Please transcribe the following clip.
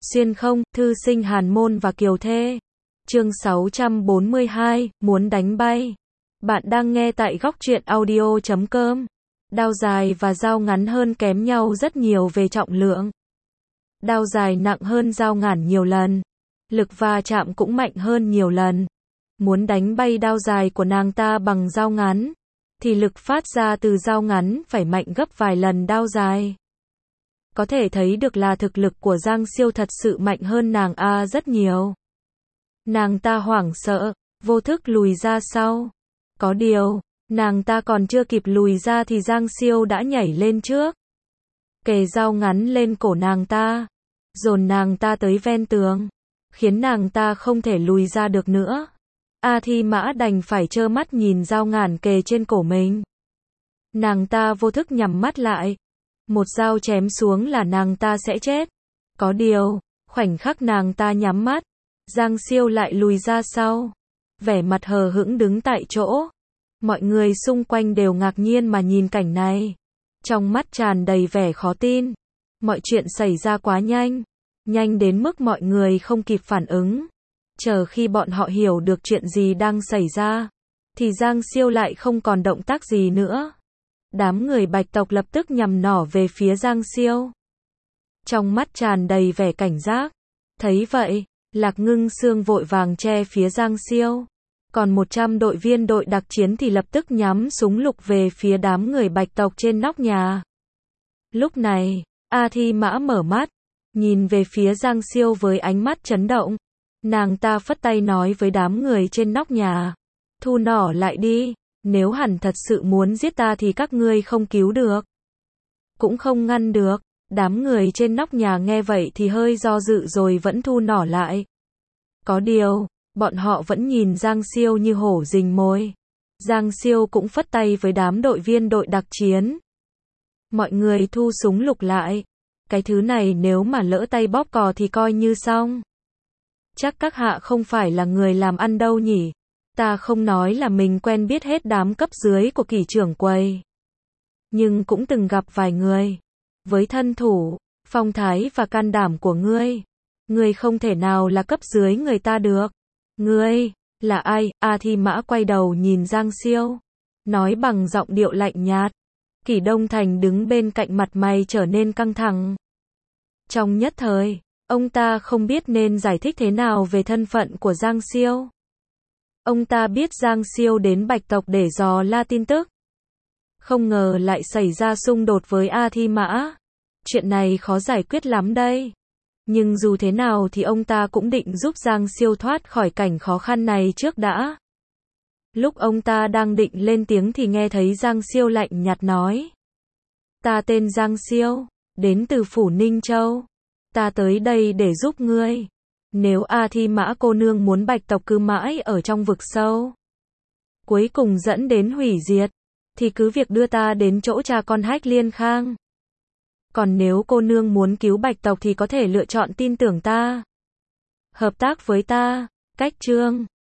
Xuyên không, thư sinh hàn môn và kiều thê. Chương 642, muốn đánh bay. Bạn đang nghe tại góc truyện audio.com. Đao dài và dao ngắn hơn kém nhau rất nhiều về trọng lượng. Đao dài nặng hơn dao ngắn nhiều lần. Lực va chạm cũng mạnh hơn nhiều lần. Muốn đánh bay đao dài của nàng ta bằng dao ngắn, thì lực phát ra từ dao ngắn phải mạnh gấp vài lần đao dài. Có thể thấy được là thực lực của Giang Siêu thật sự mạnh hơn nàng rất nhiều. Nàng ta hoảng sợ, vô thức lùi ra sau. Có điều, nàng ta còn chưa kịp lùi ra thì Giang Siêu đã nhảy lên trước. Kề dao ngắn lên cổ nàng ta, dồn nàng ta tới ven tường, khiến nàng ta không thể lùi ra được nữa. A Thi Mã đành phải trơ mắt nhìn dao ngắn kề trên cổ mình. Nàng ta vô thức nhắm mắt lại. Một dao chém xuống là nàng ta sẽ chết. Có điều, khoảnh khắc nàng ta nhắm mắt, Giang Siêu lại lùi ra sau, vẻ mặt hờ hững đứng tại chỗ. Mọi người xung quanh đều ngạc nhiên mà nhìn cảnh này, trong mắt tràn đầy vẻ khó tin. Mọi chuyện xảy ra quá nhanh, nhanh đến mức mọi người không kịp phản ứng. Chờ khi bọn họ hiểu được chuyện gì đang xảy ra, thì Giang Siêu lại không còn động tác gì nữa. Đám người Bạch tộc lập tức nhằm nỏ về phía Giang Siêu, trong mắt tràn đầy vẻ cảnh giác. Thấy vậy, Lạc Ngưng Xương vội vàng che phía Giang Siêu. Còn 100 đội viên đội đặc chiến thì lập tức nhắm súng lục về phía đám người Bạch tộc trên nóc nhà. Lúc này, A Thi Mã mở mắt, nhìn về phía Giang Siêu với ánh mắt chấn động. Nàng ta phất tay nói với đám người trên nóc nhà, thu nỏ lại đi, nếu hắn thật sự muốn giết ta thì các ngươi không cứu được, cũng không ngăn được. Đám người trên nóc nhà nghe vậy thì hơi do dự rồi vẫn thu nỏ lại. Có điều, bọn họ vẫn nhìn Giang Siêu như hổ rình mồi. Giang Siêu cũng phất tay với đám đội viên đội đặc chiến. Mọi người thu súng lục lại. Cái thứ này nếu mà lỡ tay bóp cò thì coi như xong. Chắc các hạ không phải là người làm ăn đâu nhỉ? Ta không nói là mình quen biết hết đám cấp dưới của Kỷ trưởng quầy, nhưng cũng từng gặp vài người. Với thân thủ, phong thái và can đảm của ngươi không thể nào là cấp dưới người ta được. Ngươi là ai? A Thi Mã quay đầu nhìn Giang Siêu, nói bằng giọng điệu lạnh nhạt. Kỷ Đông Thành đứng bên cạnh, mặt mày trở nên căng thẳng. Trong nhất thời, ông ta không biết nên giải thích thế nào về thân phận của Giang Siêu. Ông ta biết Giang Siêu đến Bạch tộc để dò la tin tức, không ngờ lại xảy ra xung đột với A Thi Mã. Chuyện này khó giải quyết lắm đây. Nhưng dù thế nào thì ông ta cũng định giúp Giang Siêu thoát khỏi cảnh khó khăn này trước đã. Lúc ông ta đang định lên tiếng thì nghe thấy Giang Siêu lạnh nhạt nói. Ta tên Giang Siêu, đến từ phủ Ninh Châu. Ta tới đây để giúp ngươi. Nếu A Thi Mã cô nương muốn Bạch tộc cứ mãi ở trong vực sâu, cuối cùng dẫn đến hủy diệt, thì cứ việc đưa ta đến chỗ cha con Hách Liên Khang. Còn nếu cô nương muốn cứu Bạch tộc thì có thể lựa chọn tin tưởng ta, hợp tác với ta. Cách chương